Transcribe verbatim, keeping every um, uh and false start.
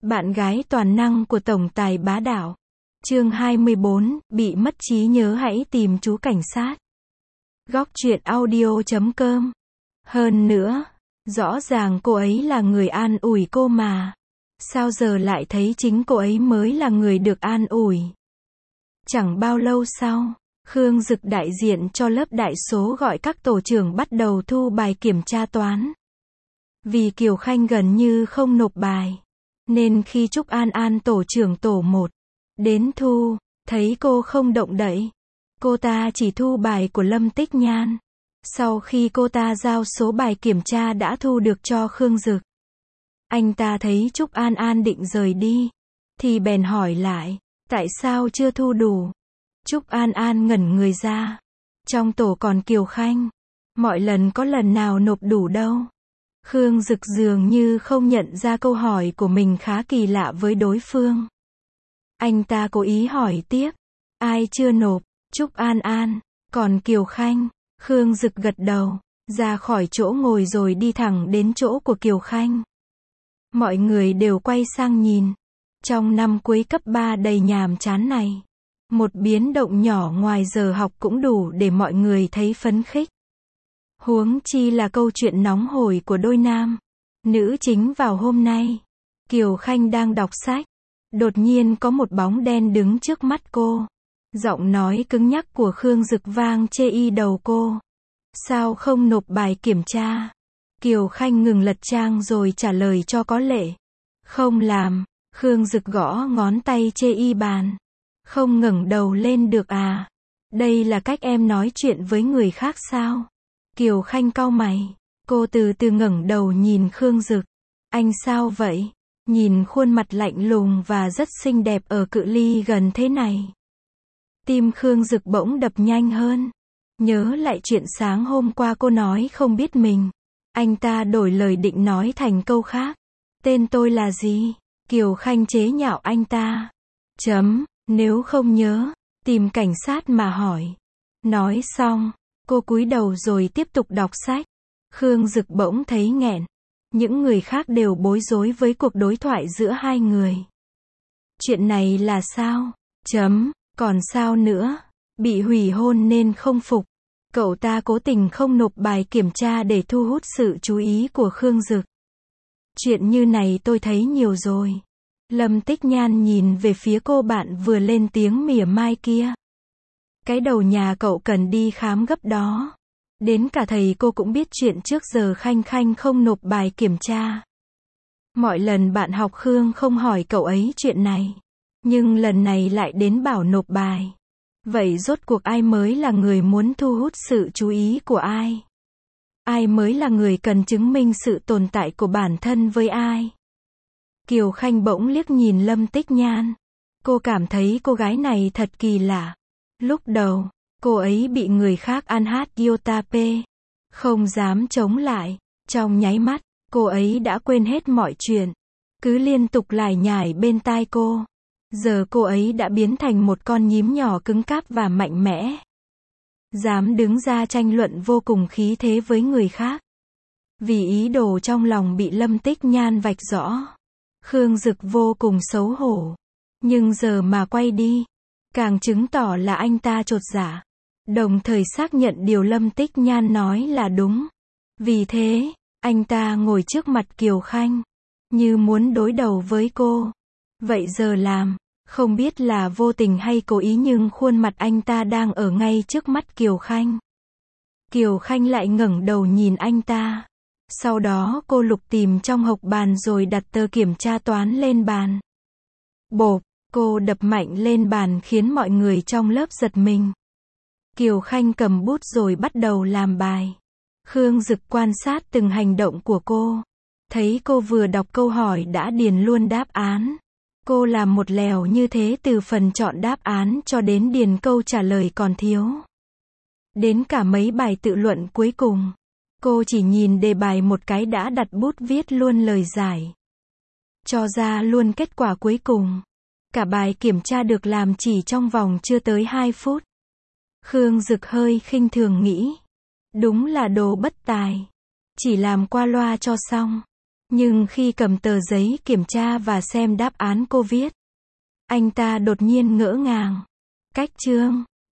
Bạn gái toàn năng của tổng tài bá đạo. Chương hai mươi bốn, bị mất trí nhớ hãy tìm chú cảnh sát. Góc truyện audio chấm com. Hơn nữa, rõ ràng cô ấy là người an ủi cô mà. Sao giờ lại thấy chính cô ấy mới là người được an ủi? Chẳng bao lâu sau, Khương Dực đại diện cho lớp đại số gọi các tổ trưởng bắt đầu thu bài kiểm tra toán. Vì Kiều Khanh gần như không nộp bài, nên khi Trúc An An tổ trưởng tổ một đến thu, thấy cô không động đậy. Cô ta chỉ thu bài của Lâm Tích Nhan. Sau khi cô ta giao số bài kiểm tra đã thu được cho Khương Dực, anh ta thấy Trúc An An định rời đi, thì bèn hỏi lại, tại sao chưa thu đủ? Trúc An An ngẩn người ra. Trong tổ còn Kiều Khanh, mọi lần có lần nào nộp đủ đâu. Khương Dực dường như không nhận ra câu hỏi của mình khá kỳ lạ với đối phương. Anh ta cố ý hỏi tiếp, ai chưa nộp? Trúc An An, còn Kiều Khanh? Khương Dực gật đầu, ra khỏi chỗ ngồi rồi đi thẳng đến chỗ của Kiều Khanh. Mọi người đều quay sang nhìn. Trong năm cuối cấp ba đầy nhàm chán này, một biến động nhỏ ngoài giờ học cũng đủ để mọi người thấy phấn khích. Huống chi là câu chuyện nóng hổi của đôi nam nữ chính vào hôm nay. Kiều Khanh đang đọc sách, đột nhiên có một bóng đen đứng trước mắt cô. Giọng nói cứng nhắc của Khương Dực vang chê y đầu cô. Sao không nộp bài kiểm tra? Kiều Khanh ngừng lật trang rồi trả lời cho có lệ. Không làm. Khương Dực gõ ngón tay chê y bàn. Không ngẩng đầu lên được à? Đây là cách em nói chuyện với người khác sao? Kiều Khanh cau mày. Cô từ từ ngẩng đầu nhìn Khương Dực. Anh sao vậy? Nhìn khuôn mặt lạnh lùng và rất xinh đẹp ở cự ly gần thế này, tim Khương Dực bỗng đập nhanh hơn. Nhớ lại chuyện sáng hôm qua cô nói không biết mình. Anh ta đổi lời định nói thành câu khác. Tên tôi là gì? Kiều Khanh chế nhạo anh ta. Chấm, nếu không nhớ, tìm cảnh sát mà hỏi. Nói xong, cô cúi đầu rồi tiếp tục đọc sách. Khương Dực bỗng thấy nghẹn. Những người khác đều bối rối với cuộc đối thoại giữa hai người. Chuyện này là sao? Chấm, còn sao nữa? Bị hủy hôn nên không phục. Cậu ta cố tình không nộp bài kiểm tra để thu hút sự chú ý của Khương Dực. Chuyện như này tôi thấy nhiều rồi. Lâm Tích Nhan nhìn về phía cô bạn vừa lên tiếng mỉa mai kia. Cái đầu nhà cậu cần đi khám gấp đó. Đến cả thầy cô cũng biết chuyện trước giờ Khanh Khanh không nộp bài kiểm tra. Mọi lần bạn học Khương không hỏi cậu ấy chuyện này, nhưng lần này lại đến bảo nộp bài. Vậy rốt cuộc ai mới là người muốn thu hút sự chú ý của ai? Ai mới là người cần chứng minh sự tồn tại của bản thân với ai? Kiều Khanh bỗng liếc nhìn Lâm Tích Nhan. Cô cảm thấy cô gái này thật kỳ lạ. Lúc đầu, cô ấy bị người khác ăn hát Yotape, không dám chống lại. Trong nháy mắt, cô ấy đã quên hết mọi chuyện, cứ liên tục lải nhải bên tai cô. Giờ cô ấy đã biến thành một con nhím nhỏ cứng cáp và mạnh mẽ, dám đứng ra tranh luận vô cùng khí thế với người khác. Vì ý đồ trong lòng bị Lâm Tích Nhan vạch rõ, Khương Dực vô cùng xấu hổ. Nhưng giờ mà quay đi, càng chứng tỏ là anh ta chột dạ, đồng thời xác nhận điều Lâm Tích Nhan nói là đúng. Vì thế, anh ta ngồi trước mặt Kiều Khanh, như muốn đối đầu với cô. Vậy giờ làm, không biết là vô tình hay cố ý nhưng khuôn mặt anh ta đang ở ngay trước mắt Kiều Khanh. Kiều Khanh lại ngẩng đầu nhìn anh ta. Sau đó cô lục tìm trong hộc bàn rồi đặt tờ kiểm tra toán lên bàn. Bộp, cô đập mạnh lên bàn khiến mọi người trong lớp giật mình. Kiều Khanh cầm bút rồi bắt đầu làm bài. Khương Dực quan sát từng hành động của cô. Thấy cô vừa đọc câu hỏi đã điền luôn đáp án. Cô làm một lèo như thế từ phần chọn đáp án cho đến điền câu trả lời còn thiếu. Đến cả mấy bài tự luận cuối cùng, cô chỉ nhìn đề bài một cái đã đặt bút viết luôn lời giải. Cho ra luôn kết quả cuối cùng. Cả bài kiểm tra được làm chỉ trong vòng chưa tới hai phút. Khương Dực hơi khinh thường nghĩ. Đúng là đồ bất tài. Chỉ làm qua loa cho xong. Nhưng khi cầm tờ giấy kiểm tra và xem đáp án cô viết, anh ta đột nhiên ngỡ ngàng. Cách chương